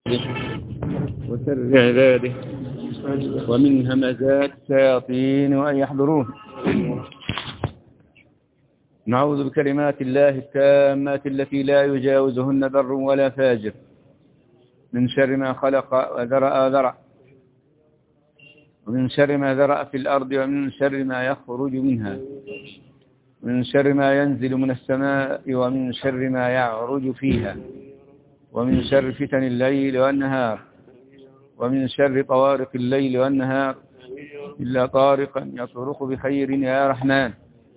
وسر عباده ومن همزات الشياطين وأن يحضرون. نعوذ بكلمات الله التامات التي لا يجاوزهن بر ولا فاجر من شر ما خلق وذرأ ومن شر ما ذرأ في الأرض ومن شر ما يخرج منها ومن شر ما ينزل من السماء ومن شر ما يعرج فيها ومن شر فتن الليل والنهار ومن شر طوارق الليل والنهار إلا طارقا يطرق بخير يا رحمن.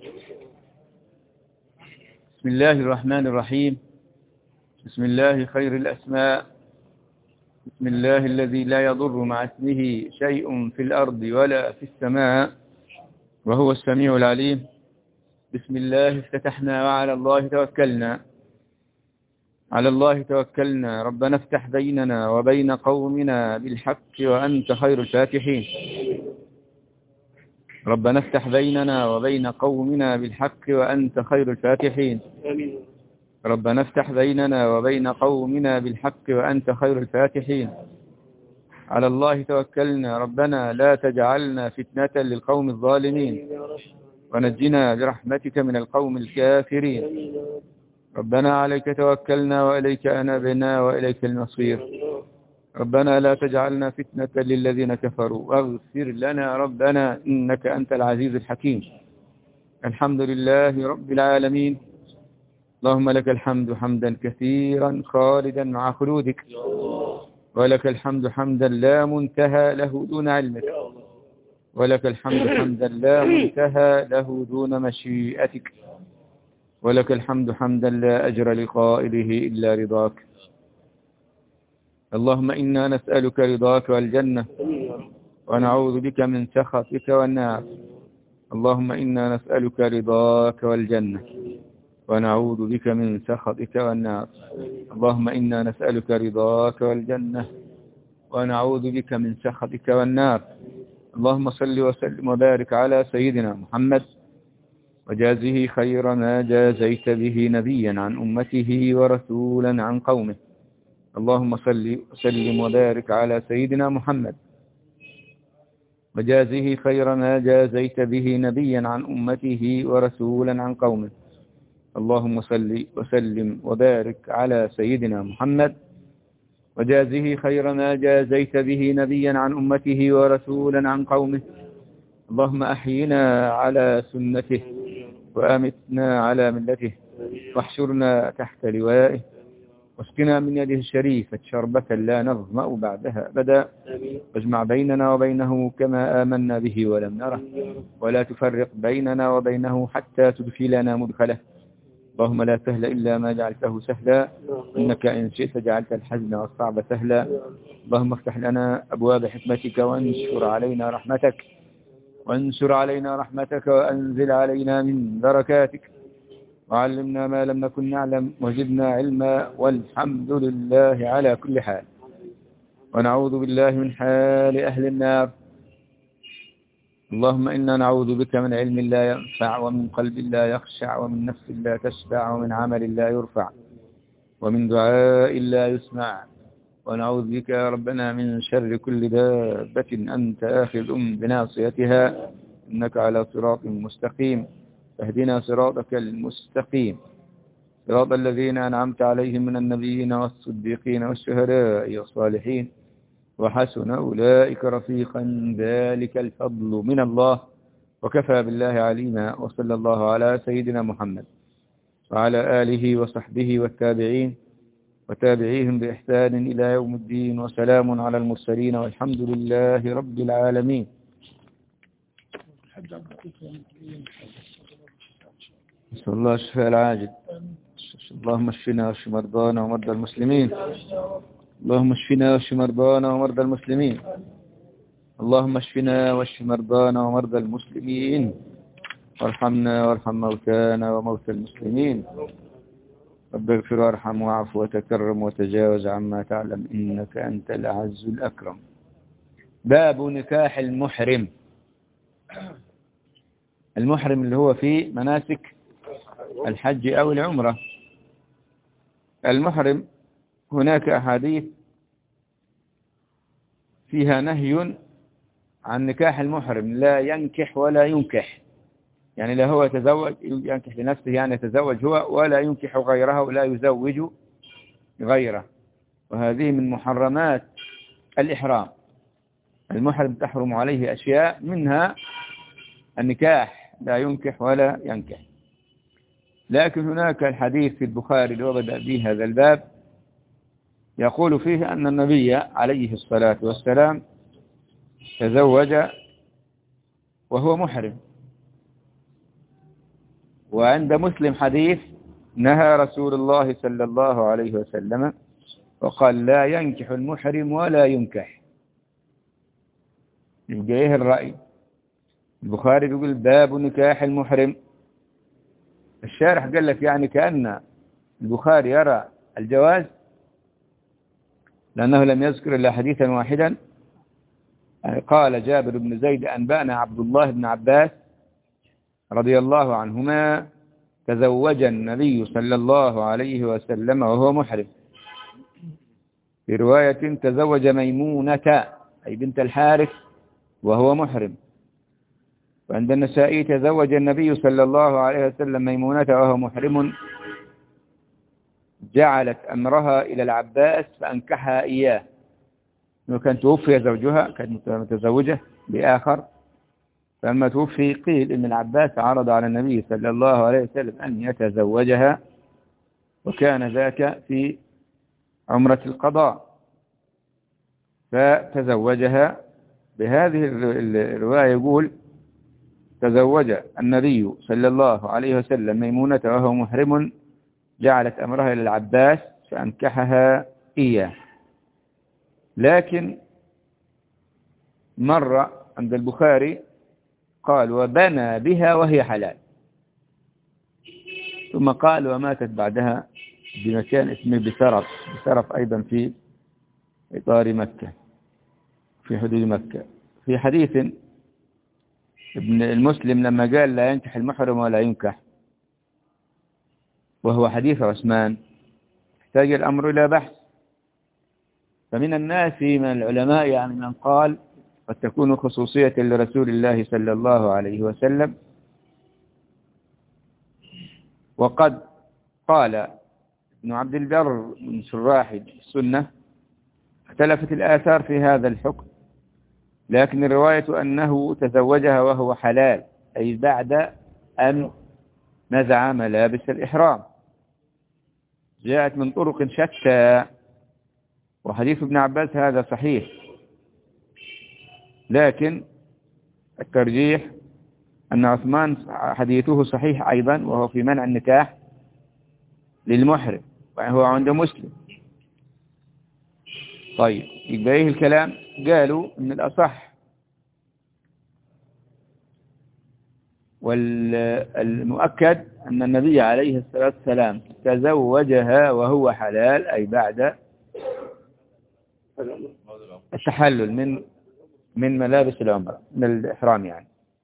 بسم الله الرحمن الرحيم. بسم الله خير الأسماء. بسم الله الذي لا يضر مع اسمه شيء في الأرض ولا في السماء وهو السميع العليم. بسم الله افتتحنا وعلى الله توكلنا. على الله توكلنا. ربنا افتح بيننا وبين قومنا بالحق وأنت خير الفاتحين. ربنا افتح بيننا وبين قومنا بالحق وأنت خير الفاتحين. ربنا افتح بيننا وبين قومنا بالحق وأنت خير الفاتحين. على الله توكلنا. ربنا لا تجعلنا فتنة للقوم الظالمين ونجنا برحمتك من القوم الكافرين. ربنا عليك توكلنا وإليك أنبنا وإليك المصير. ربنا لا تجعلنا فتنة للذين كفروا واغفر لنا ربنا إنك أنت العزيز الحكيم. الحمد لله رب العالمين. اللهم لك الحمد حمدا كثيرا خالدا مع خلودك، ولك الحمد حمدا لا منتهى له دون علمك، ولك الحمد حمدا لا منتهى له دون مشيئتك، ولك الحمد حمدا لا أجر لقائله إلا رضاك. اللهم إنا نسألك رضاك والجنة ونعوذ بك من سخطك والنار. اللهم إنا نسألك رضاك والجنة ونعوذ بك من سخطك والنار. اللهم إنا نسألك رضاك والجنة ونعوذ بك من سخطك والنار. اللهم صل وسلم وبارك على سيدنا محمد وجازه خير ما جازيت به نبيا عن أمته ورسولا عن قومه. اللهم صل وسلم وبارك على سيدنا محمد وجازه خير ما جازيت به نبيا عن أمته ورسولا عن قومه. اللهم صل وسلم وبارك على سيدنا محمد وجازه خير ما جازيت به نبيا عن أمته ورسولا عن قومه. اللهم أحينا على سنته وأمتنا على ملته واحشرنا تحت لوائه واسقنا من يده الشريفة شربة لا نظمأ بعدها أبدا. واجمع بيننا وبينه كما آمنا به ولم نره ولا تفرق بيننا وبينه حتى تدخلنا مدخله. اللهم لا سهل إلا ما جعلته سهلا إنك إن شئت جعلت الحزن والصعب سهلا. اللهم افتح لنا أبواب حكمتك وانشر علينا رحمتك وأنزل علينا من بركاتك وعلمنا ما لم نكن نعلم وزدنا علما والحمد لله على كل حال. ونعوذ بالله من حال أهل النار. اللهم إنا نعوذ بك من علم لا ينفع ومن قلب لا يخشع ومن نفس لا تشبع ومن عمل لا يرفع ومن دعاء لا يسمع. ونعوذ بك يا ربنا من شر كل دابة أنت آخذ بناصيتها إنك على صراط مستقيم. فاهدنا صراطك المستقيم صراط الذين أنعمت عليهم من النبيين والصديقين والشهداء والصالحين وحسن أولئك رفيقا. ذلك الفضل من الله وكفى بالله عليما. وصلى الله على سيدنا محمد وعلى آله وصحبه والتابعين وتابعيهم بإحسان إلى يوم الدين. وسلام على المرسلين والحمد لله رب العالمين. نسأل الله الشفاء العاجل. اللهم اشفنا واشف مرضانا ومرضى المسلمين. اللهم اشفنا واشف مرضانا ومرضى المسلمين. اللهم اشفنا واشف مرضانا ومرضى المسلمين وارحمنا وارحم موتانا وموتى المسلمين. رب اغفر وارحم واعف وتكرم وتجاوز عما تعلم إنك أنت الأعز الأكرم. باب نكاح المحرم. المحرم اللي هو في مناسك الحج أو العمرة. المحرم هناك أحاديث فيها نهي عن نكاح المحرم، لا ينكح ولا ينكح، يعني لا هو يتزوج ينكح لنفسه، يعني يتزوج هو، ولا ينكح غيره ولا يزوج غيره. وهذه من محرمات الإحرام. المحرم تحرم عليه أشياء منها النكاح، لا ينكح ولا ينكح. لكن هناك الحديث في البخاري اللي بدأ به هذا الباب يقول فيه أن النبي عليه الصلاة والسلام تزوج وهو محرم. وعند مسلم حديث نهى رسول الله صلى الله عليه وسلم وقال لا ينكح المحرم ولا ينكح. يبقى ايه الرأي؟ البخاري بيقول باب نكاح المحرم. الشارح قال لك يعني كأن البخاري يرى الجواز، لأنه لم يذكر إلا حديثا واحدا. قال جابر بن زيد أنبأنا عبد الله بن عباس رضي الله عنهما تزوج النبي صلى الله عليه وسلم وهو محرم. في رواية تزوج ميمونة أي بنت الحارث وهو محرم. وعند النسائي تزوج النبي صلى الله عليه وسلم ميمونة وهو محرم، جعلت أمرها إلى العباس فأنكحها إياه. وكان توفي زوجها، كانت متزوجة بآخر، فلما توفي قيل إن العباس عرض على النبي صلى الله عليه وسلم أن يتزوجها، وكان ذاك في عمرة القضاء، فتزوجها. بهذه الرواية يقول تزوج النبي صلى الله عليه وسلم ميمونة وهو محرم، جعلت أمرها إلى العباس فأنكحها إياه. لكن مرة عند البخاري قال وبنى بها وهي حلال، ثم قال وماتت بعدها بمكان اسمه بسرف أيضا في إطار مكة، في حدود مكة. في حديث ابن المسلم لما قال لا ينكح المحرم ولا ينكح، وهو حديث عثمان، احتاج الأمر إلى بحث. فمن الناس من العلماء يعني من قال قد تكون خصوصية لرسول الله صلى الله عليه وسلم، وقد قال ابن عبد البر من شراح السنة اختلفت الآثار في هذا الحكم، لكن الرواية أنه تزوجها وهو حلال، أي بعد أن نزع ملابس الإحرام، جاءت من طرق شتى. وحديث ابن عباس هذا صحيح، لكن الترجيح أن عثمان حديثه صحيح أيضا، وهو في منع النكاح للمحرم، وهو عند مسلم. طيب يبقى ايه الكلام؟ قالوا ان الأصح والمؤكد أن النبي عليه الصلاة والسلام تزوجها وهو حلال، أي بعد التحلل من ملابس العمرة، من الإحرام يعني.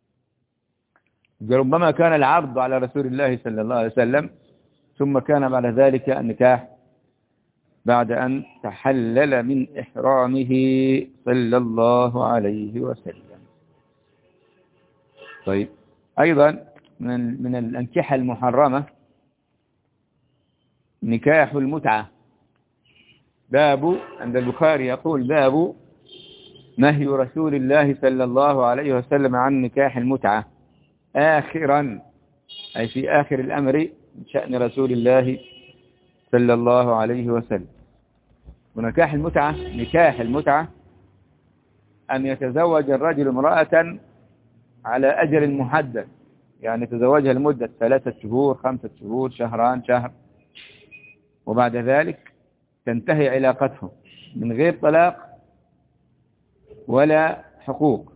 ربما كان العرض على رسول الله صلى الله عليه وسلم، ثم كان بعد ذلك النكاح بعد أن تحلل من إحرامه صلى الله عليه وسلم. طيب أيضا من الأنكحة المحرمة نكاح المتعة. باب عند البخاري يقول باب نهي رسول الله صلى الله عليه وسلم عن نكاح المتعة آخرا، أي في آخر الأمر من شأن رسول الله صلى الله عليه وسلم. ونكاح المتعة أن يتزوج الرجل امرأة على أجل محدد، يعني يتزوجها لمدة 3 شهور 5 شهور شهران شهر، وبعد ذلك تنتهي علاقتهم من غير طلاق ولا حقوق.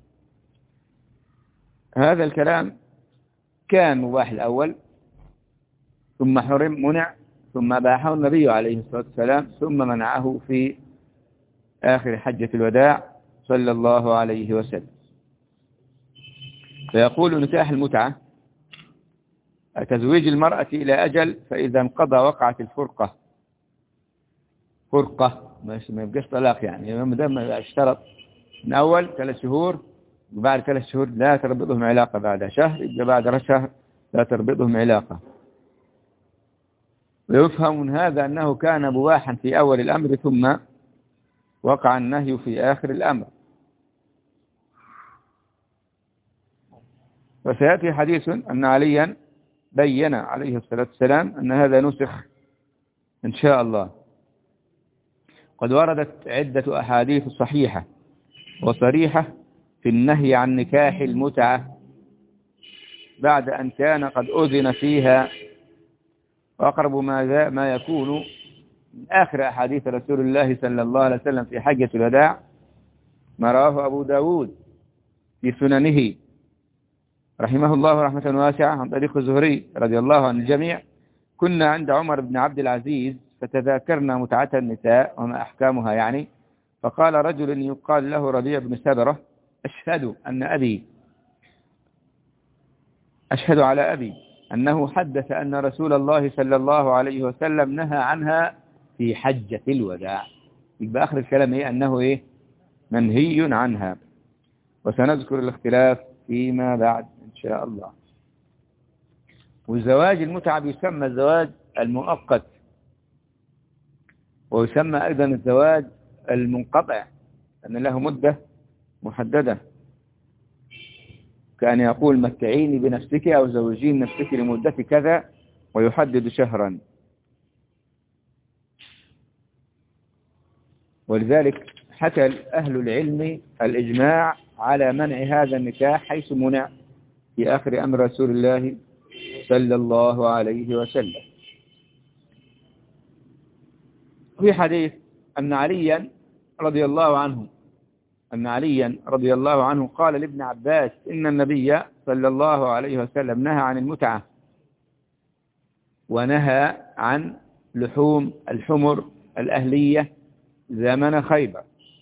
هذا الكلام كان مباح الأول، ثم منع، ثم أباحه النبي عليه الصلاة والسلام، ثم منعه في آخر حجة الوداع صلى الله عليه وسلم. فيقول نكاح المتعة تزويج المرأة إلى أجل، فإذا انقضى وقعت الفرقة. فرقة، ما يبقاش طلاق يعني. ما دام اشترط من أول 3 شهور، وبعد 3 شهور لا تربطهم علاقة، بعد شهر يبقى بعد شهر لا تربطهم علاقة. ويفهم من هذا أنه كان مباحا في أول الأمر ثم وقع النهي في آخر الأمر. وسيأتي حديث أن عليا بين عليه الصلاة والسلام أن هذا نسخ إن شاء الله. قد وردت عدة أحاديث صحيحة وصريحة في النهي عن نكاح المتعة بعد أن كان قد أذن فيها. وأقرب ما يكون من آخر أحاديث رسول الله صلى الله عليه وسلم في حجة الوداع ما رواه أبو داود في سننه رحمه الله رحمة واسعة عن طريق الزهري رضي الله عن الجميع: كنا عند عمر بن عبد العزيز فتذاكرنا متعة النساء وما أحكامها يعني، فقال رجل يقال له ربيع بن سبرة: أشهد على أبي أنه حدث أن رسول الله صلى الله عليه وسلم نهى عنها في حجة الوداع. يبقى آخر الكلام أنه منهي عنها. وسنذكر الاختلاف فيما بعد إن شاء الله. والزواج المتعة يسمى الزواج المؤقت، ويسمى أيضا الزواج المنقطع، أن له مدة محددة، كأن يقول متعيني بنفسك أو زوجين نفسك لمدة كذا، ويحدد شهرا. ولذلك حكى أهل العلم الإجماع على منع هذا النكاح حيث منع في آخر أمر رسول الله صلى الله عليه وسلم. في حديث أن عليا رضي الله عنه قال لابن عباس: إن النبي صلى الله عليه وسلم نهى عن المتعة ونهى عن لحوم الحمر الأهلية زمن خيبر.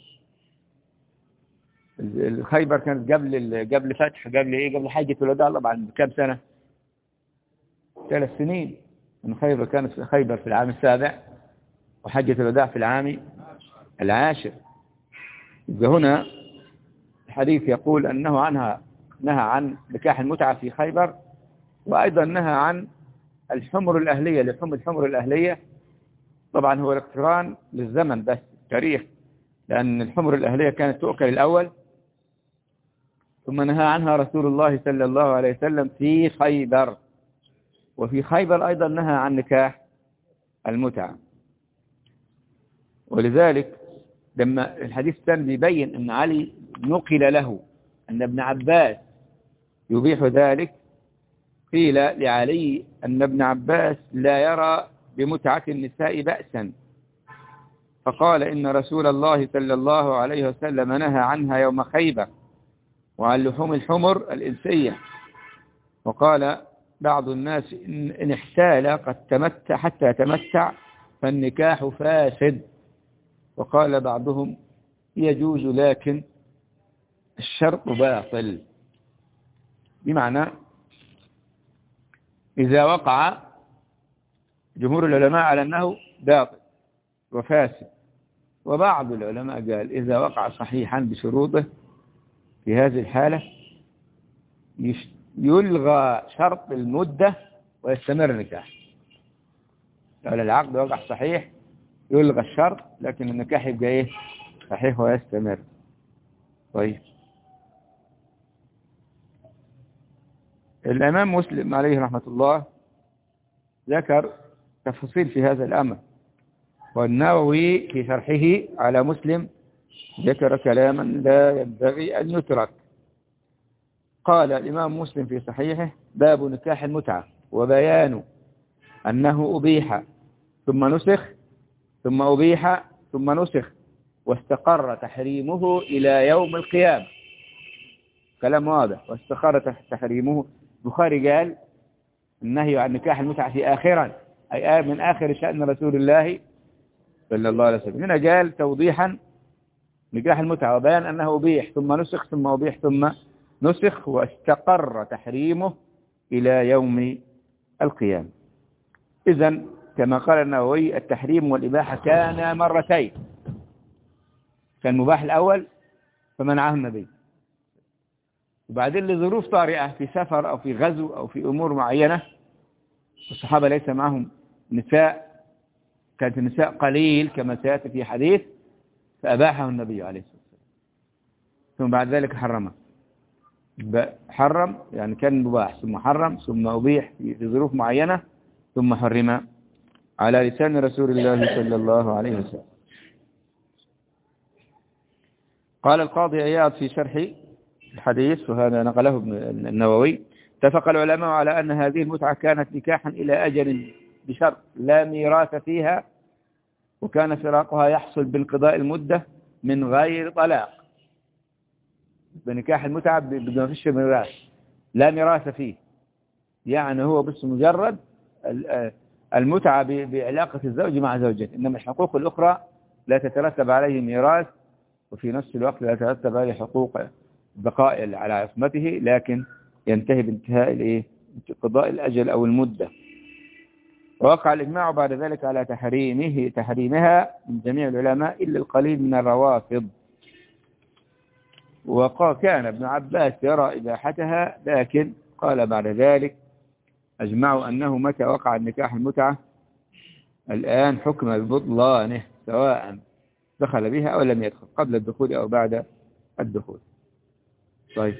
خيبر كانت قبل فتح، قبل حجة الوداع طبعا بكم سنة؟ 3 سنين. من خيبر كانت خيبر في العام 7 وحجة الوداع في العام 10. إذا هنا الحديث يقول أنه نهى عن نكاح المتعة في خيبر، وأيضا نهى عن الحمر الأهلية، لحوم الحمر الأهلية. طبعا هو الاقتران للزمن بس التاريخ، لأن الحمر الأهلية كانت تؤكل الأول، ثم نهى عنها رسول الله صلى الله عليه وسلم في خيبر. وفي خيبر أيضا نهى عن نكاح المتعة. ولذلك لما الحديث الثاني يبين أن علي نقل له أن ابن عباس يبيح ذلك، قيل لعلي أن ابن عباس لا يرى بمتعة النساء بأسا، فقال: إن رسول الله صلى الله عليه وسلم نهى عنها يوم خيبر وعن لحوم الحمر الإنسية. وقال بعض الناس: إن احتال قد تمتع حتى يتمتع فالنكاح فاسد. وقال بعضهم: يجوز لكن الشرط باطل، بمعنى إذا وقع جمهور العلماء على أنه باطل وفاسد، وبعض العلماء قال إذا وقع صحيحا بشروطه في هذه الحالة يلغى شرط المدة ويستمر النكاح. لو العقد وقع صحيح يلغى الشرط، لكن النكاح يبقى صحيح ويستمر. طيب، الإمام مسلم عليه رحمة الله ذكر تفاصيل في هذا الأمر، والنووي في شرحه على مسلم ذكر كلاما لا ينبغي أن يترك. قال الإمام مسلم في صحيحه: باب نكاح المتعة، وبيان أنه أبيح ثم نسخ ثم أبيح ثم نسخ واستقر تحريمه إلى يوم القيامة. كلام واضح. واستقر تحريمه. البخاري قال النهي عن نكاح المتعة في آخرا، أي من آخر شأن رسول الله صلى الله عليه وسلم. هنا قال توضيحا نكاح المتعة وبيان أنه أبيح ثم نسخ ثم أبيح ثم نسخ واستقر تحريمه إلى يوم القيامة. إذن كما قال النووي التحريم والإباحة كان مرتين، كان مباح الأول فمنعه النبي، وبعدين لظروف طارئة في سفر أو في غزو أو في أمور معينة، الصحابة ليس معهم نساء، كانت النساء قليل كما سيأتي في حديث، فأباحه النبي عليه الصلاة والسلام، ثم بعد ذلك حرمه. حرم يعني كان مباح ثم حرم ثم أبيح في ظروف معينة ثم حرم على لسان رسول الله صلى الله عليه وسلم. قال القاضي عياض في شرح الحديث، وهذا نقله النووي: اتفق العلماء على أن هذه المتعة كانت نكاحا إلى أجل بشرط لا ميراث فيها، وكان فراقها يحصل بانقضاء المدة من غير طلاق. بنكاح المتعة بدون فيش ميراث، لا ميراث فيه، يعني هو بس مجرد المتعة بعلاقة الزوج مع زوجته، إنما الحقوق الأخرى لا تترتب عليه ميراث، وفي نفس الوقت لا تترتب عليه حقوق بقاء على عصمته، لكن ينتهي بانتهاء قضاء الأجل أو المدة. ووقع الإجماع بعد ذلك على تحريمها من جميع العلماء إلا القليل من الروافض. وكان ابن عباس يرى إباحتها، لكن قال بعد ذلك أجمعوا أنه متى وقع النكاح المتعة الآن حكم ببطلانه، سواء دخل بها أو لم يدخل، قبل الدخول أو بعد الدخول. طيب،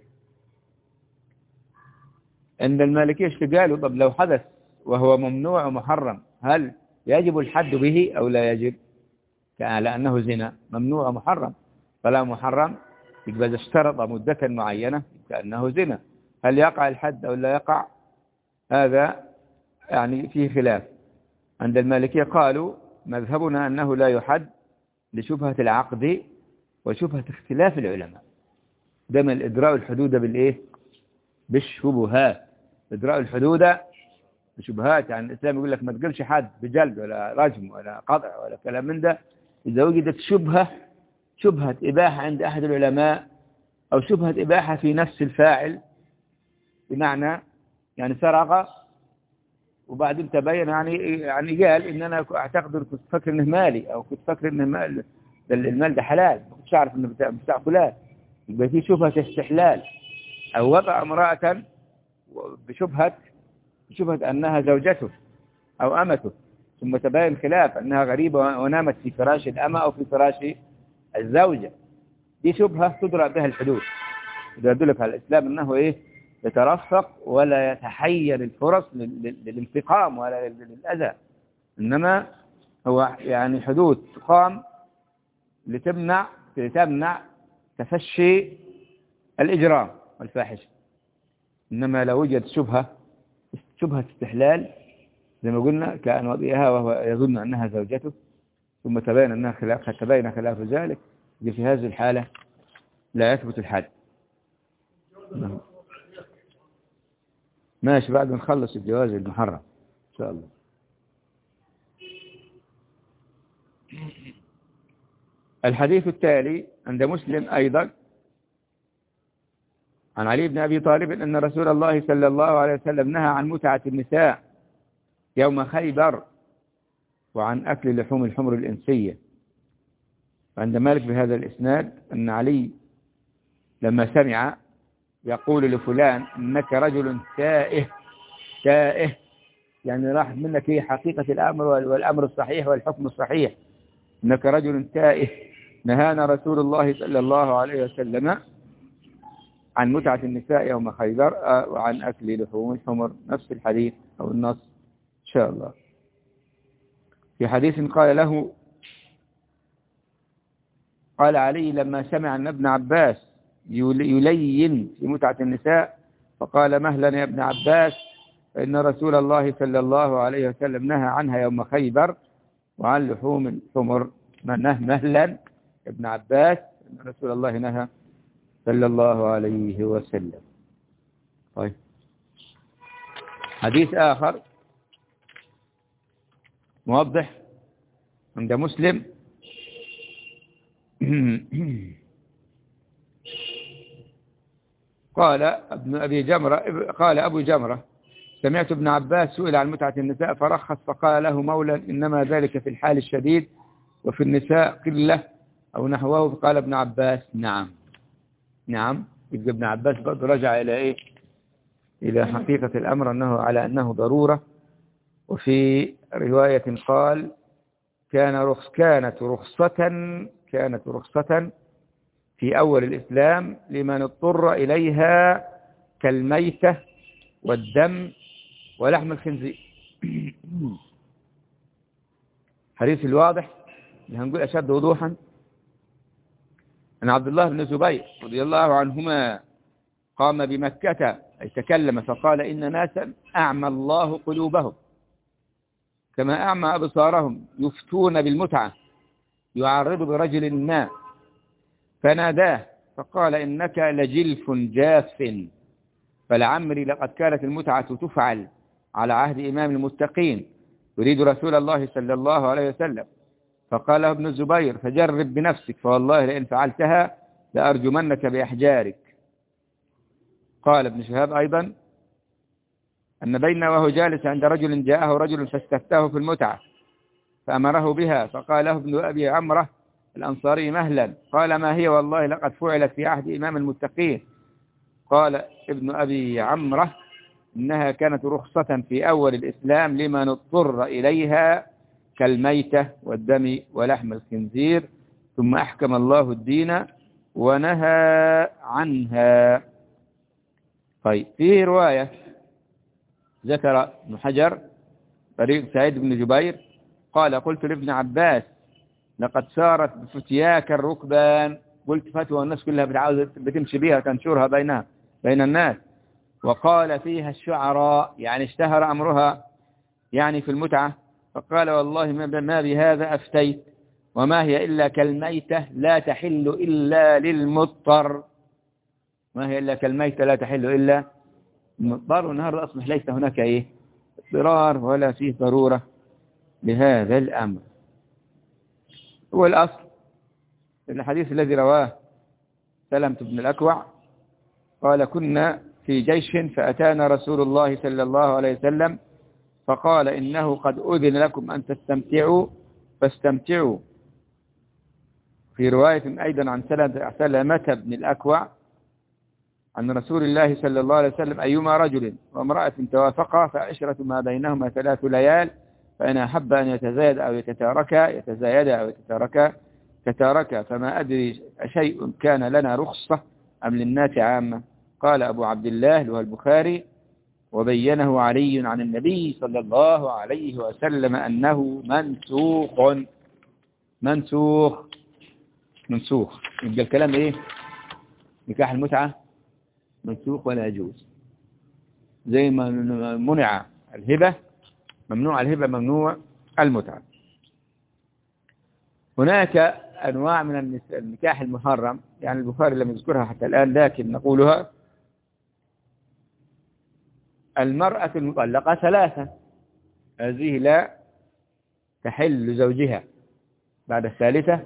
عند المالكية قالوا: طب لو حدث وهو ممنوع ومحرم، هل يجب الحد به أو لا يجب؟ لأنه زنا ممنوع ومحرم، فلا محرم يبقى إذا اشترط مدة معينة كأنه زنا، هل يقع الحد أو لا يقع؟ هذا يعني فيه خلاف. عند المالكية قالوا: مذهبنا أنه لا يحد لشبهة العقد وشبهة اختلاف العلماء. دائما الإدراء الحدود بالإيه؟ بالشبهات. إدراء الحدود بشبهات، يعني الإسلام يقول لك ما تقولش حد بجلد ولا رجم ولا قطع ولا كلام من ده، إذا وجدت شبهة إباحة عند أحد العلماء أو شبهة إباحة في نفس الفاعل، بمعنى يعني سرق وبعدين تبين يعني قال إن أنا أعتقد كنت فاكر إنه مالي، أو كنت فاكر إنه المال ده حلال، ما كنتش أعرف إنه بتاع فلان، يبقى في شبهة استحلال. أو وضع امرأة بشبهة أنها زوجته أو أمته، ثم تبين خلاف أنها غريبة ونامت في فراش الأمة أو في فراش الزوجة، دي شبهة تدرى بها الحدود. إذا يدلك على الإسلام أنه يترفق ولا يتحير الفرص للانتقام ولا للأذى، إنما هو يعني حدود تقام لتمنع تفشي الإجرام والفاحشة. إنما لو وجد شبهة استحلال زي ما قلنا، كأن وضعها وهو يظن أنها زوجته، ثم تبين أنها خلاف ذلك، في هذه الحالة لا يثبت الحد. ماشي، بعد نخلص الجواز المحرم إن شاء الله. الحديث التالي عند مسلم أيضا عن علي بن أبي طالب أن رسول الله صلى الله عليه وسلم نهى عن متعة النساء يوم خيبر وعن أكل لحوم الحمر الإنسية. وعند مالك بهذا الإسناد أن علي لما سمع يقول لفلان إنك رجل تائه، يعني راح منك هي حقيقة الأمر والأمر الصحيح والحكم الصحيح، إنك رجل تائه، نهانا رسول الله صلى الله عليه وسلم عن متعة النساء يوم خيبر وعن أكل لحوم الحمر. نفس الحديث أو النص إن شاء الله. في حديث قال علي لما سمع أن ابن عباس يلين في متعة النساء، فقال: مهلا يا ابن عباس، فإن رسول الله صلى الله عليه وسلم نهى عنها يوم خيبر وعن لحوم الحمر. مهلا يا ابن عباس، إن رسول الله نهى صلى الله عليه وسلم. طيب، حديث آخر موضح عند مسلم قال أبو جمرة سمعت ابن عباس سئل عن متعة النساء فرخص فقال له مولى إنما ذلك في الحال الشديد وفي النساء قلة أو نحوه. فقال ابن عباس نعم. يبقى ابن عباس برضه رجع إلى إيه؟ إلى حقيقة الأمر أنه على أنه ضرورة. وفي رواية قال كانت رخصة في أول الإسلام لمن اضطر إليها كالميتة والدم ولحم الخنزير. حديث الواضح اللي هنقول أشد وضوحا أن عبد الله بن الزبير رضي الله عنهما قام بمكة أي تكلم فقال إن ناسا أعمى الله قلوبهم كما أعمى أبصارهم يفتون بالمتعة يعرض برجل ما فناداه فقال إنك لجلف جاف فلعمري لقد كانت المتعة تفعل على عهد إمام المتقين يريد رسول الله صلى الله عليه وسلم. فقال ابن الزبير فجرب بنفسك فوالله لئن فعلتها لأرجمنك بأحجارك. قال ابن شهاب أيضا أن بينه وهو جالس عند رجل جاءه رجل فاستفتاه في المتعة فأمره بها فقال له ابن أبي عمرة الأنصاري مهلا. قال ما هي والله لقد فعلت في عهد إمام المتقين. قال ابن أبي عمرة إنها كانت رخصة في أول الإسلام لمن اضطر إليها كالميتة والدم ولحم الخنزير ثم أحكم الله الدين ونهى عنها. طيب في رواية ذكر ابن حجر طريق سعيد بن جبير قال قلت لابن عباس لقد سارت بفتياك الركبان. قلت فتوى الناس كلها بتمشي بها تنشرها بين الناس. وقال فيها الشعراء يعني اشتهر أمرها يعني في المتعة. فقال والله ما بهذا أفتيت وما هي إلا كالميتة لا تحل إلا للمضطر. ما هي إلا كالميتة لا تحل إلا المضطر. والنهاردة أصبح ليس هناك إيه اضطرار ولا فيه ضرورة لهذا الأمر. هو الأصل الحديث الذي رواه سلمة بن الأكوع قال كنا في جيش فأتانا رسول الله صلى الله عليه وسلم فقال إنه قد أذن لكم أن تستمتعوا فاستمتعوا. في رواية أيضا عن سلمة بن الأكوع عن رسول الله صلى الله عليه وسلم أيما رجل وامرأة توافقا فعشرة ما بينهما 3 ليال فإن أحب أن يتزايد أو يتتاركا فما أدري أشيء كان لنا رخصة أم للناس عامة. قال أبو عبد الله له البخاري وبينه علي عن النبي صلى الله عليه وسلم أنه منسوخ. يبقى الكلام إيه؟ نكاح المتعة منسوخ ولا يجوز. زي ما منع الهبة ممنوع الهبة ممنوع المتعة. هناك أنواع من النكاح المحرم يعني البخاري لم يذكرها حتى الآن لكن نقولها. المرأة المطلقة 3 هذه لا تحل لزوجها بعد الثالثة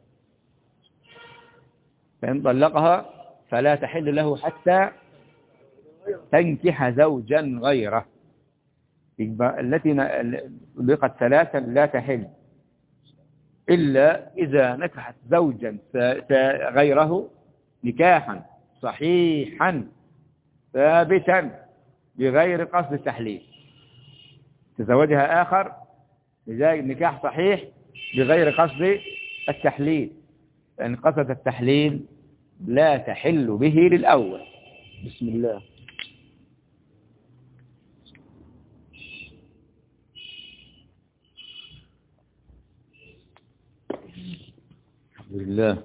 فإن طلقها فلا تحل له حتى تنكح زوجا غيره. التي طلقت 3 لا تحل إلا إذا نكحت زوجا غيره نكاحا صحيحا ثابتا بغير قصد التحليل. تزوجها آخر لذلك نكاح صحيح بغير قصد التحليل لأن قصد التحليل لا تحل به للأول. بسم الله. الحمد لله.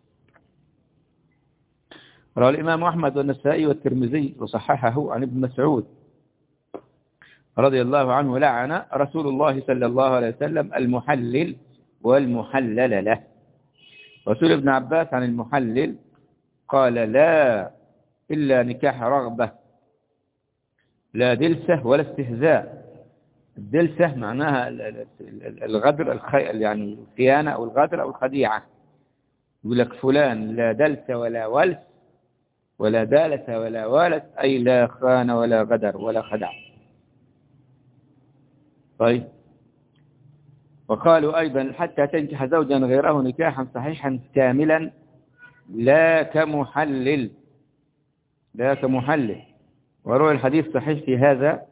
روى الإمام أحمد والنسائي والترمذي وصححه عن ابن مسعود رضي الله عنه لعن رسول الله صلى الله عليه وسلم المحلل والمحلل له. رسول ابن عباس عن المحلل قال لا إلا نكاح رغبة لا دلسة ولا استهزاء. الدلسة معناها الغدر يعني الخيانة أو الغدر أو الخديعة. يقول لك فلان لا دلس ولا ولس ولا دالس ولا والس أي لا خان ولا غدر ولا خدع. طيب. وقالوا أيضا حتى تنكح زوجا غيره نكاحا صحيحا كاملا لا كمحلل، لا كمحلل. وروى الحديث صحيح في هذا،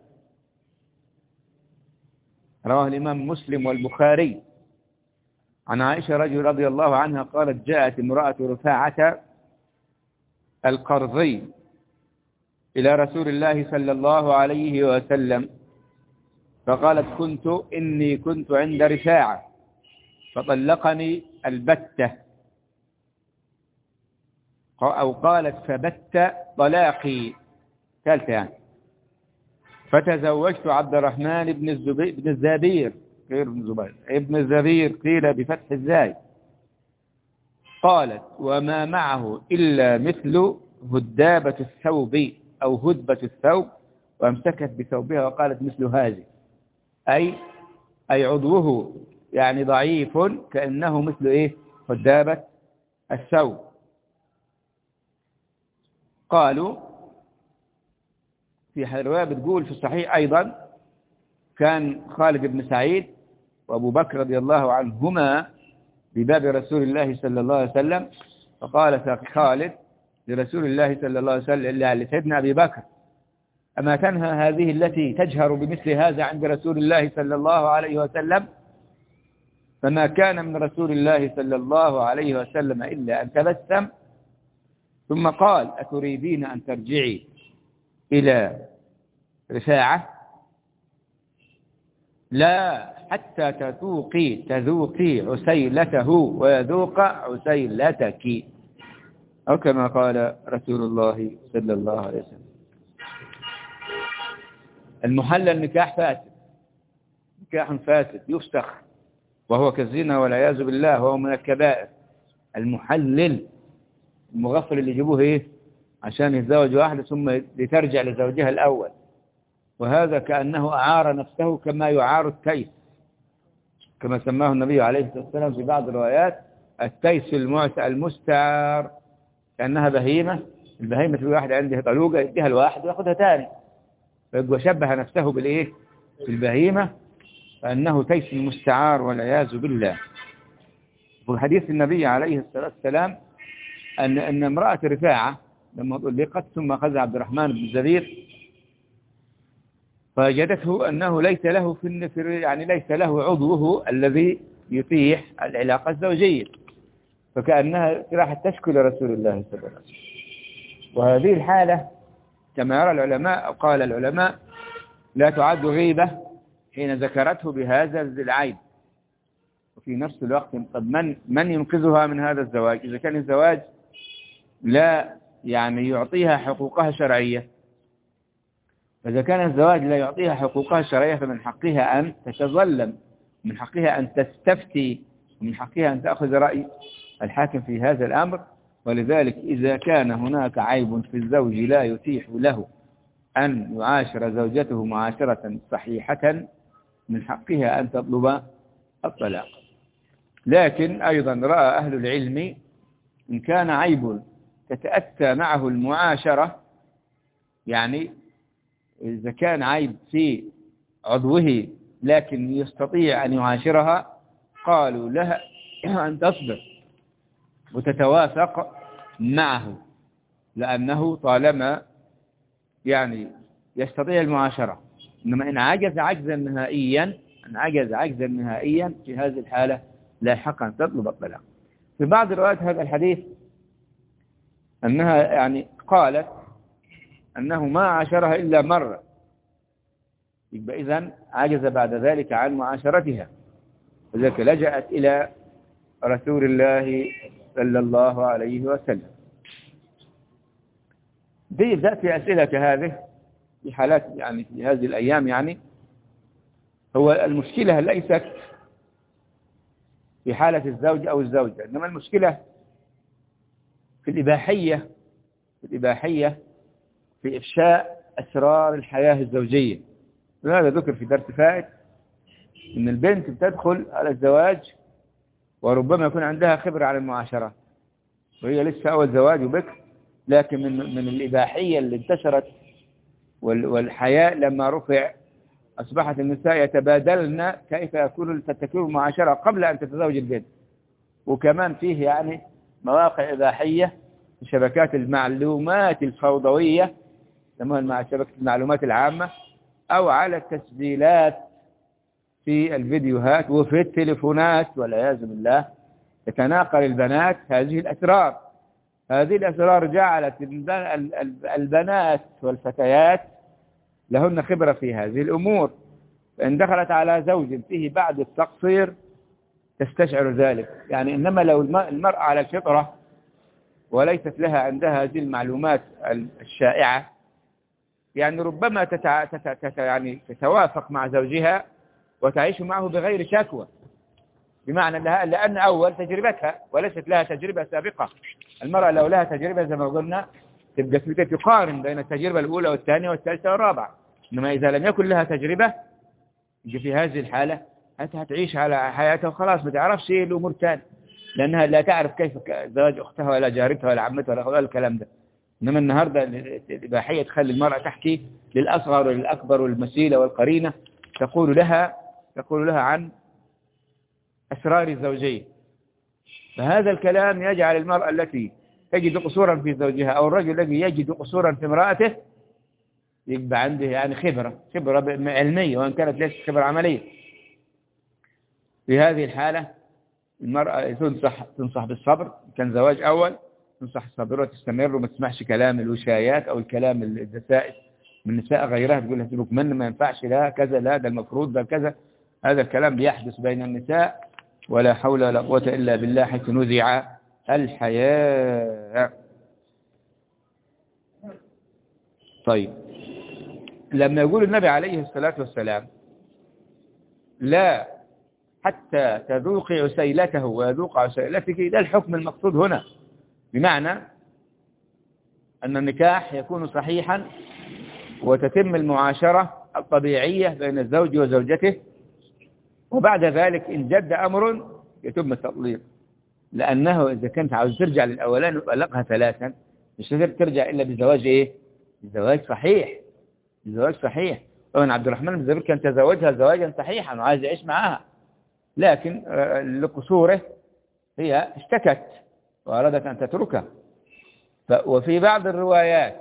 رواه الإمام مسلم والبخاري عن عائشة رضي الله عنها قالت جاءت امرأة رفاعة القرظي إلى رسول الله صلى الله عليه وسلم فقالت إني كنت عند رفاعة فطلقني البتة، أو قالت فبت طلاقي ثالثة يعني، فتزوجت عبد الرحمن بن الزبير غير ابن زبير ابن الزبير قيل بفتح الزاي. قالت وما معه إلا مثل هدابة الثوب أو هدبة الثوب، وامسكت بثوبها وقالت مثل هذه، أي عضوه يعني ضعيف كأنه مثل إيه هدابة الثوب. قالوا في رواية بتقول في الصحيح أيضا كان خالد بن سعيد وأبو بكر رضي الله عنهما بباب رسول الله صلى الله عليه وسلم، فقال خالد لرسول الله صلى الله عليه وسلم لسيدنا أبي بكر أما تنهى هذه التي تجهر بمثل هذا عند رسول الله صلى الله عليه وسلم؟ فما كان من رسول الله صلى الله عليه وسلم إلا أن تبسم ثم قال أتريدين أن ترجعي إلى رفاعة؟ لا حتى تذوقي عسيلته ويذوق عسيلتك، أو كما قال رسول الله صلى الله عليه وسلم. المحلل نكاح فاسد، نكاح فاسد يفسخ وهو كالزنا والعياذ بالله، وهو من الكبائر. المحلل المغفل اللي يجيبوه ايه عشان يتزوج واحدة ثم لترجع لزوجها الأول، وهذا كأنه أعار نفسه كما يعار التيس، كما سماه النبي عليه الصلاة والسلام في بعض الروايات التيس المستعار، كأنها بهيمة. البهيمة في واحد عنده طلوقة يديها الواحد ويأخذها تاني، فيبقى شبه نفسه بالإيه بالبهيمة، فأنه تيس المستعار والعياذ بالله. وفي حديث النبي عليه الصلاة والسلام أن امرأة رفاعة لما طلقت ثم أخذ عبد الرحمن بن الزبير فوجدته أنه ليس له يعني ليس له عضوه الذي يتيح العلاقة الزوجية، فكأنها راحت تشكو لرسول الله صلى الله عليه وسلم. وهذه الحالة كما يرى العلماء أو قال العلماء لا تعد غيبة حين ذكرته بهذا العيب. وفي نفس الوقت قد من ينقذها من هذا الزواج إذا كان الزواج لا يعني يعطيها حقوقها الشرعية. فإذا كان الزواج لا يعطيها حقوقها الشرعية فمن حقها أن تتظلم، من حقها أن تستفتي، ومن حقها أن تأخذ رأي الحاكم في هذا الأمر. ولذلك إذا كان هناك عيب في الزوج لا يتيح له أن يعاشر زوجته معاشرة صحيحة من حقها أن تطلب الطلاق. لكن أيضا رأى أهل العلم إن كان عيب تتأتى معه المعاشرة، يعني إذا كان عيب في عضوه لكن يستطيع أن يعاشرها، قالوا لها أن تصبر وتتوافق معه، لأنه طالما يعني يستطيع المعاشرة. إنما إن عجز عجزا نهائيا في هذه الحالة لا حق أن تطلب الطلاق. في بعض روايات هذا الحديث أنها يعني قالت أنه ما عاشرها إلا مرة، يبقى إذن عجز بعد ذلك عن معاشرتها، وذلك لجأت إلى رسول الله صلى الله عليه وسلم. دي ذات أسئلة كهذه في حالات يعني في هذه الأيام، يعني هو المشكلة ليست في حالة الزوج أو الزوجة، إنما المشكلة في الإباحية في إفشاء أسرار الحياة الزوجية. وهذا ذكر في درس فائت إن البنت بتدخل على الزواج وربما يكون عندها خبرة على المعاشرة وهي لسه أول زواج وبكر، لكن من الإباحية اللي انتشرت والحياء لما رفع أصبحت النساء يتبادلن كيف تكون المعاشرة قبل أن تتزوج البنت. وكمان فيه يعني مواقع إباحية في شبكات المعلومات الفوضوية، يسموها شبكة المعلومات العامة، أو على التسجيلات في الفيديوهات وفي التليفونات والعياذ بالله. تتناقل البنات هذه الأسرار. هذه الأسرار جعلت البنات والفتيات لهن خبرة في هذه الأمور، فإن دخلت على زوج فيه بعد التقصير تستشعر ذلك. يعني إنما لو المرأة على الفطرة وليست لها عندها هذه المعلومات الشائعة، يعني ربما يعني تتوافق مع زوجها وتعيش معه بغير شكوى، بمعنى لأن أول تجربتها وليست لها تجربة سابقة. المرأة لو لها تجربة زي ما قلنا تبقى تقارن بين التجربة الأولى والثانية والثالثة والرابعة. إنما إذا لم يكن لها تجربة في هذه الحالة هتعيش على حياتها وخلاص، ما تعرفش إيه الأمور الثانية، لأنها لا تعرف كيف زواج أختها ولا جارتها ولا عمتها ولا الكلام ده. إنما النهاردة الإباحية تخلي المرأة تحكي للأصغر وللأكبر والمسيلة والقرينة، تقول لها عن أسرار الزوجية. فهذا الكلام يجعل المرأة التي تجد قصورا في زوجها أو الرجل الذي يجد قصورا في امرأته يبقى عنده يعني خبرة علمية وإن كانت ليست خبرة عملية. في هذه الحالة المرأة تنصح بالصبر، كان زواج أول تنصح الصبر وتستمر وما تسمعش كلام الوشايات أو الكلام الدسائس من نساء غيرها تقول لها سيبك منه ما ينفعش، لا كذا، لا ده المفروض ده كذا. هذا الكلام بيحدث بين النساء ولا حول ولا قوة إلا بالله حيث نزع الحياء. طيب، لما يقول النبي عليه الصلاة والسلام لا حتى تذوقي عسيلته ويذوق عسيلتك، ده الحكم المقصود هنا، بمعنى أن النكاح يكون صحيحا وتتم المعاشرة الطبيعية بين الزوج وزوجته، وبعد ذلك إن جد أمر يتم التطليق. لأنه إذا كنت عاوز ترجع للأولان وطلقها ثلاثا مش ترجع إلا بزواج إيه؟ بزواج صحيح. بزواج صحيح. طبعا عبد الرحمن بن زبير كان تزوجها زواجا صحيحا وعايز يعيش معها، لكن لقصوره هي اشتكت وأرادت أن تتركه. وفي بعض الروايات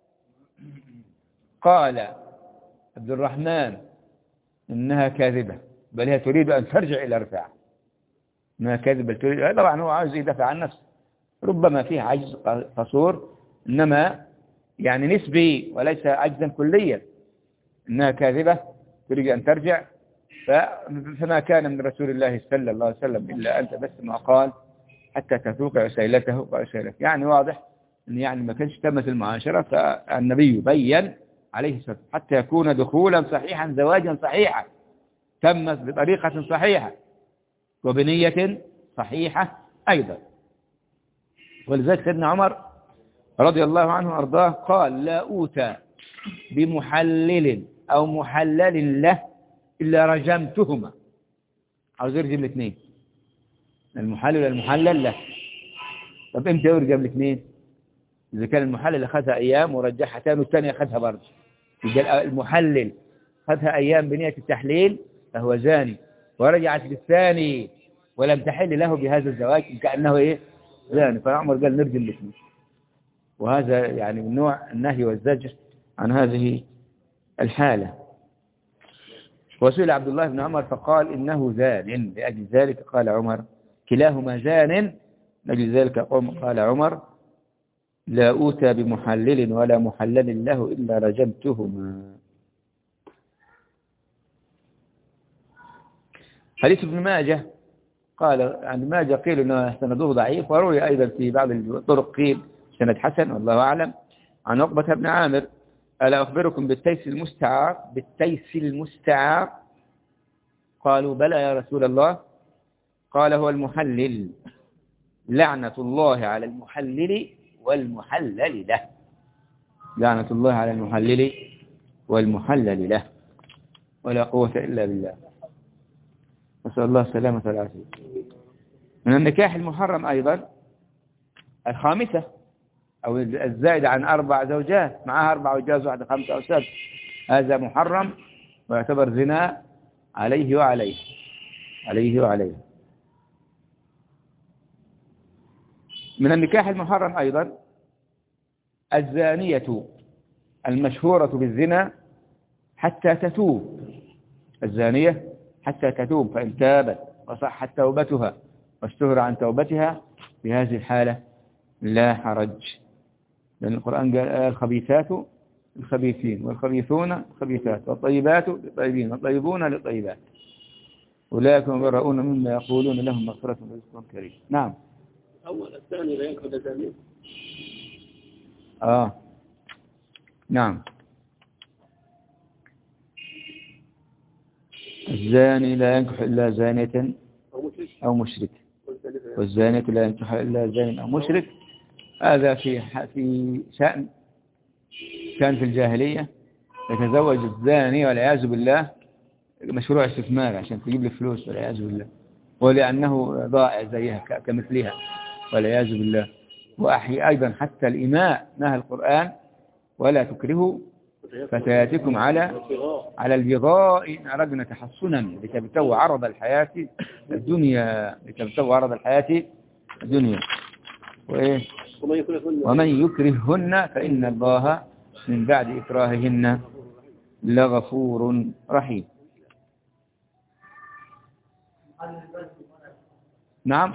قال عبد الرحمن إنها كاذبة، بل هي تريد أن ترجع إلى رفاعة، إنها كاذبة تريد. طبعا هو عاوز يدافع عن نفسه، ربما فيه عجز قصور إنما يعني نسبي وليس عجزا كليا. إنها كاذبة تريد أن ترجع، فما كان من رسول الله صلى الله عليه وسلم إلا أن تبسم وقال حتى تذوق عسيلته وعسيلته. يعني واضح إن يعني ما كانش تمت المعاشرة، فالنبي بين عليه الصلاة والسلام حتى يكون دخولا صحيحا زواجا صحيحا تمت بطريقة صحيحة وبنية صحيحة أيضا. ولذلك سيدنا عمر رضي الله عنه وأرضاه قال لا أوتى بمحلل أو محلل له إلا رجمتهما. عاوز يرجم الاثنين، المحلل والمحلل له. طب امتى يرجم الاثنين؟ إذا كان المحلل أخذها أيام ورجعها تاني والثاني أخذها برضه. المحلل أخذها أيام بنية التحليل فهو زاني، ورجعت للثاني ولم تحل له بهذا الزواج كأنه إيه؟ زاني. فعمر قال نرجم الاثنين. وهذا يعني من نوع النهي والزجر عن هذه الحالة. وسئل عبد الله بن عمر فقال إنه زان، لأجل ذلك قال عمر كلاهما زان، لأجل ذلك قال عمر لا أوتى بمحلل ولا محلل له إلا رجمتهما. حديث ابن ماجه قال عن ماجه قيل أنه سنده ضعيف، وروي أيضا في بعض الطرق قيل سند حسن والله أعلم، عن عقبة بن عامر ألا أخبركم بالتيس المستعار؟ بالتيس المستعار قالوا بلى يا رسول الله. قال هو المحلل، لعنة الله على المحلل والمحلل له. لعنة الله على المحلل والمحلل له، ولا قوة إلا بالله. نسأل الله السلامة والعافية. من النكاح المحرم أيضا الخامسة أو الزائد عن 4 زوجات، معها 4 وجاز واحدة 5 أو 7، هذا محرم ويعتبر زنا عليه وعليه، عليه وعليه. من النكاح المحرم أيضا الزانية المشهورة بالزنا حتى تتوب، الزانية حتى تتوب، فإن تابت وصحت توبتها واشتهر عن توبتها في هذه الحالة لا حرج، لأن القرآن قال الخبيثات الخبيثين والخبيثون الخبيثات والطيبات للطيبين والطيبون للطيبات أولئك مبرؤون مما يقولون لهم مغفرة ورزق كريم. نعم. أول الثاني لا ينكح الزاني. نعم. الزاني لا ينكح إلا زانية أو مشرك، والزانية لا ينكح إلا زان أو مشرك. هذا في شأن كان في الجاهلية يتزوج الزاني والعياذ بالله مشروع استثمار عشان تجيب له فلوس والعياذ بالله، ولأنه ضائع زيها كمثلها والعياذ بالله. وأحيي أيضا حتى الإماء نهى القرآن ولا تكرهوا فتياتكم على البغاء إن أردنا تحصنا لتبتغوا عرض الحياة الدنيا، لتبتغوا عرض الحياة الدنيا. وإيه؟ ومن يكرههن فإن الله من بعد إكراههن لغفور رحيم. نعم.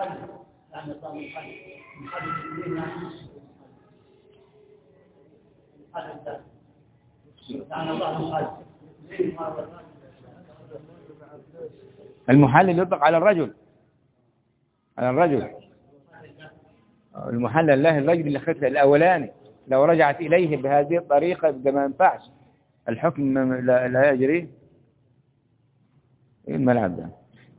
المحلل يطلق على الرجل، على الرجل. المحلل الله الرجل اللي خدته الأولاني لو رجعت إليه بهذه الطريقة ده ما ينفعش، الحكم لا يجري. إيه الملعب ده؟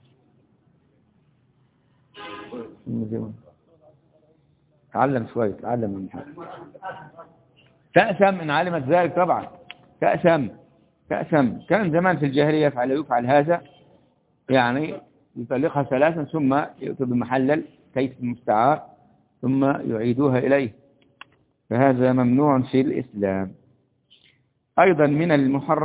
تعلم شوي، تعلم من حاجة. تأسم إن علمت ذلك طبعا، تأسم كان زمان في الجاهلية يفعل هذا، يعني يطلقها ثلاثا ثم يؤتي بمحلل كيس مستعار ثم يعيدوها إليه، فهذا ممنوع في الإسلام. أيضا من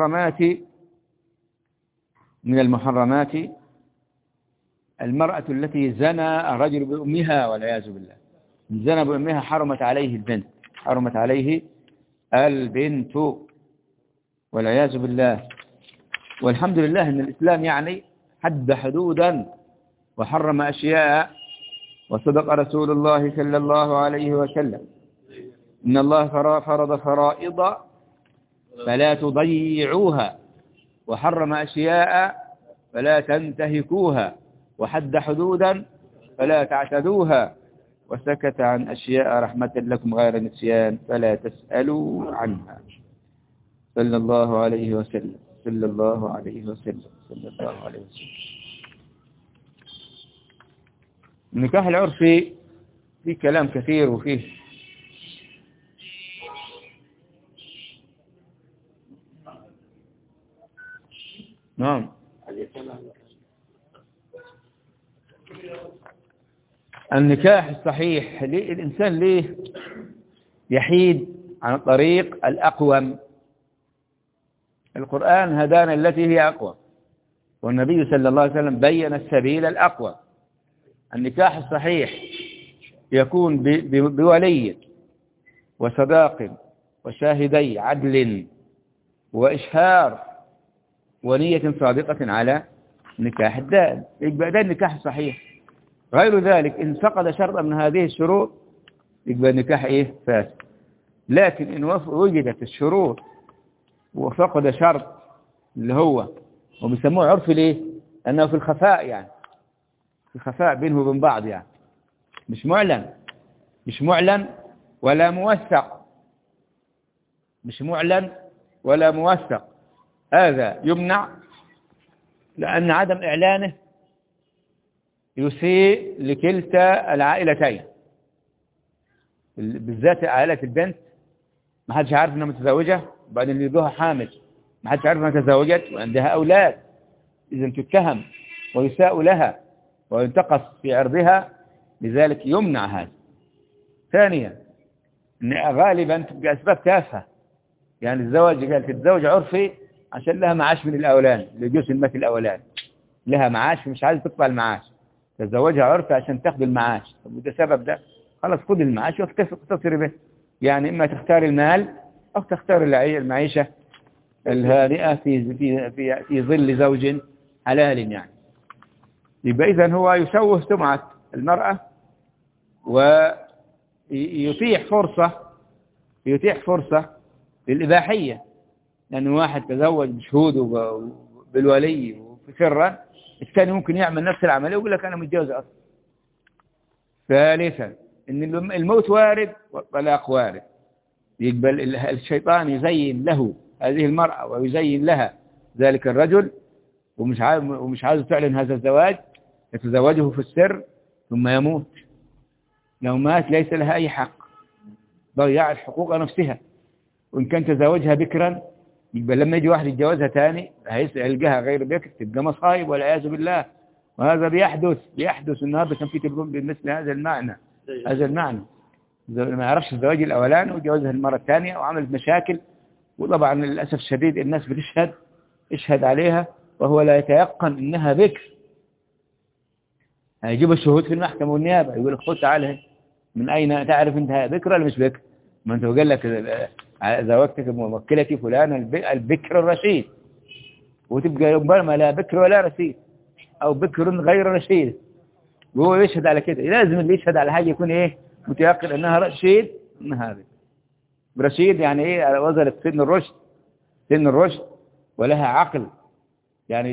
المحرمات المرأة التي زنى الرجل بأمها والعياذ بالله، زنى بأمها حرمت عليه البنت والعياذ بالله. والحمد لله أن الإسلام يعني حد حدودا وحرم أشياء، وصدق رسول الله صلى الله عليه وسلم إن الله فرض فرائض فلا تضيعوها، وحرم أشياء فلا تنتهكوها، وحد حدودا فلا تعتدوها، وسكت عن أشياء رحمة لكم غير نسيان فلا تسألوا عنها. صلى الله عليه وسلم، صلى الله عليه وسلم، صلى الله عليه وسلم. النكاح العرفي فيه كلام كثير وفيه نعم. النكاح الصحيح الإنسان ليه يحيد عن الطريق الأقوم؟ القرآن هدانا التي هي أقوى، والنبي صلى الله عليه وسلم بين السبيل الأقوى. النكاح الصحيح يكون بولي وصداق وشاهدي عدل وإشهار ونية صادقة على نكاح الدائم، يبقى ده النكاح الصحيح. غير ذلك إن فقد شرطا من هذه الشروط يبقى النكاح فاسد. لكن إن وجدت الشروط وفقد شرط اللي هو وبيسموه عرفي ليه؟ لأنه في الخفاء، يعني في الخفاء بينه وبين بعض، يعني مش معلن ولا موثق، مش معلن ولا موثق. هذا يمنع لأن عدم إعلانه يسيء لكلتا العائلتين، بالذات عائلة البنت ما حدش عارف انها متزوجة، وبعدين يجوها حامل ما حدش عارف انها تزوجت وعندها أولاد، إذن تتهم ويساء لها وينتقص في عرضها، لذلك يمنع هذا. ثانيا إن غالبا تبقى أسباب تافهة، يعني الزواج قال تتزوج عرفي عشان لها معاش من الأولان، لجوز المات الأولان لها معاش ومش عايز تقطع المعاش، تزوجها عرفي عشان تاخد المعاش. طب وده سبب ده، خلاص خد المعاش واقتصري به. يعني إما تختار المال أو تختار المعيشة الهادئة في ظل زوج حلال يعني. يبقى إذن هو يشوه سمعة المرأة ويتيح فرصة للإباحية، لأن واحد تزوج بشهود بالولي وفي سرا، الثاني ممكن يعمل نفس العملية ويقول لك أنا متجوز أصلا. ثالثا إن الموت وارد والطلاق وارد. يقبل الشيطان يزين له هذه المرأة ويزين لها ذلك الرجل ومش عاوز تعلن هذا الزواج، يتزوجه في السر ثم يموت. لو مات ليس لها أي حق، ضيعت حقوق نفسها. وإن كان تزوجها بكرا يبقى لما يجي واحد يتجوزها تاني هيلقاها غير بكر، تبقى مصايب والعياذ بالله. وهذا بيحدث النهارده. كان في تلفون بمثل هذا المعنى ما يعرفش الزواج الأولاني وجوزها المرة الثانية وعملت مشاكل. وطبعا للأسف الشديد الناس بتشهد عليها وهو لا يتيقن إنها بكر. هيجيب الشهود في المحكمة والنيابة يقول لك خد تعال، من أين تعرف أنت بكر ولا مش بكر؟ ما أنت قال لك زوجتك موكلتي فلان البكر الرشيد، وتبقى يوم ما لا بكر ولا رشيد أو بكر غير رشيد، وهو يشهد على كده. لازم اللي يشهد على حاجة يكون إيه؟ متيقن أنها رشيد، أنها بكر. رشيد يعني إيه؟ وصلت سن الرشد ولها عقل، يعني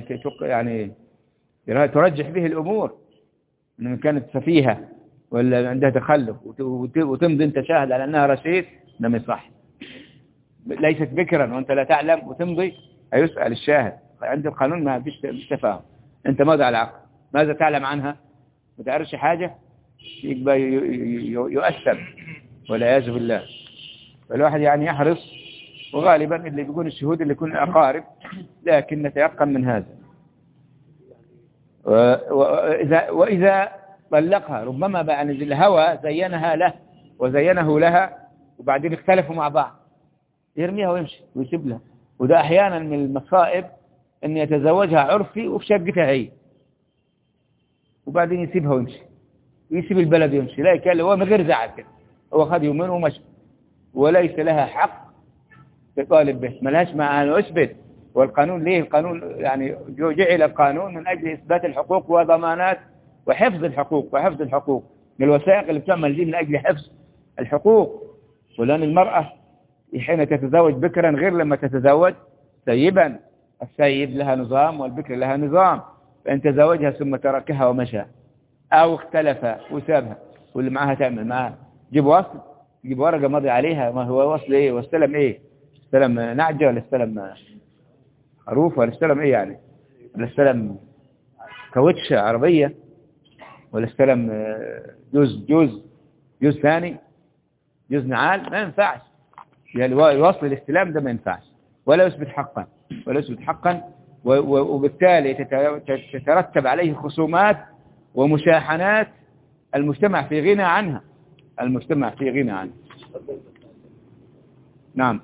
ترجح به الأمور. إن كانت سفيهة ولا عندها تخلف وتمضي أنت شاهد على أنها رشيد، ده ما يصح. ليست بكرا وأنت لا تعلم وتمضي، هيسأل الشاهد. عند القانون ما فيش تفاهم. أنت ماذا على العقل؟ ماذا تعلم عنها؟ ما تعرفش حاجة، يبقى يؤثم والعياذ بالله. فالواحد يعني يحرص، وغالبا اللي بيكون الشهود اللي يكون أقارب، لكن نتيقن من هذا. وإذا طلقها ربما بقى الهوى زينها له وزينه لها، وبعدين اختلفوا مع بعض، يرميها ويمشي ويسيب لها. وده أحيانا من المصائب أن يتزوجها عرفي وفي شقتها هي، وبعدين يسيبها ويمشي ويسيب البلد ويمشي. لا يكلم، هو من غير زعل كده، هو خد يومين ومشي وليس لها حق تطالب به، ملهاش مع أن يثبت. والقانون ليه؟ القانون يعني جعل القانون من أجل إثبات الحقوق وضمانات وحفظ الحقوق من الوثائق اللي بتعمل دي من أجل حفظ الحقوق. ولأن المرأة حين تتزوج بكرا غير لما تتزوج سيبا. السيب لها نظام والبكر لها نظام. فإن تزوجها ثم تركها ومشى أو اختلف وسابها، واللي معها تعمل معها جيب وصل، جيب ورقة ماضي عليها. ما هو وصل إيه واستلم إيه؟ استلم نعجة ولا استلم خروف ولا استلم إيه يعني؟ ولا استلم كاوتش عربية ولا استلم جوز ثاني، جوز نعال؟ ما ينفعش. يعني وصل الاستلام ده ما ينفعش ولا يثبت حقا، وبالتالي تترتب عليه خصومات ومشاحنات المجتمع في غنى عنها. نعم.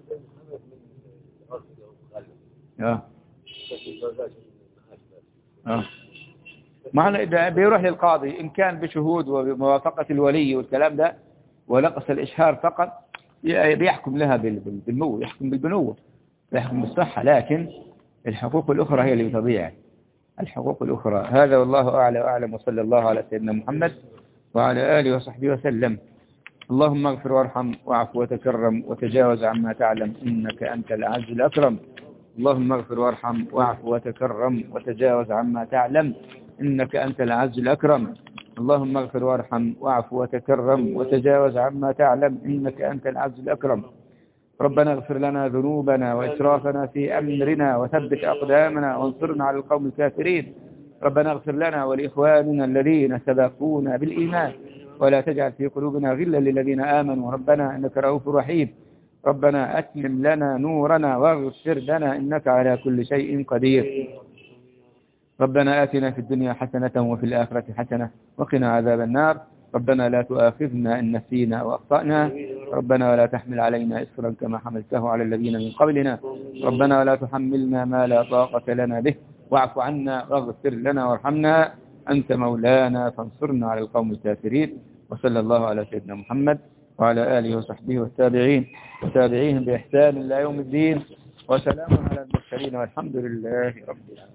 معنى إذا بيروح للقاضي إن كان بشهود وبموافقة الولي والكلام ده ونقص الإشهار فقط، بيحكم لها بالبنوة، يحكم بالبنوة، يحكم بالصحة. لكن الحقوق الأخرى هي اللي بتضيع، الحقوق الأخرى. هذا والله أعلى وأعلم، وصلى الله على سيدنا محمد وعلى آله وصحبه وسلم. اللهم اغفر وارحم واعف وتكرم وتجاوز عما تعلم إنك أنت الأعز الأكرم. اللهم اغفر وارحم واعف وتكرم وتجاوز عما تعلم إنك أنت الأعز الأكرم. اللهم اغفر وارحم واعف وتكرم وتجاوز عما تعلم إنك أنت الأعز الأكرم. ربنا اغفر لنا ذنوبنا وإسرافنا في أمرنا وثبت أقدامنا وانصرنا على القوم الكافرين. ربنا اغفر لنا ولإخواننا الذين سبقونا بالإيمان ولا تجعل في قلوبنا غلا للذين آمنوا ربنا إنك رؤوف رحيم. ربنا أتمم لنا نورنا واغفر لنا إنك على كل شيء قدير. ربنا آتنا في الدنيا حسنة وفي الآخرة حسنة وقنا عذاب النار. ربنا لا تؤاخذنا إن نسينا وأخطأنا ربنا ولا تحمل علينا إصرا كما حملته على الذين من قبلنا ربنا ولا تحملنا ما لا طاقة لنا به واعف عنا واغفر لنا وارحمنا أنت مولانا فانصرنا على القوم الكافرين وصلى الله على سيدنا محمد وعلى آله وصحبه والتابعين وتابعيهم بإحسان إلى يوم الدين وسلام على المرسلين والحمد لله رب العالمين.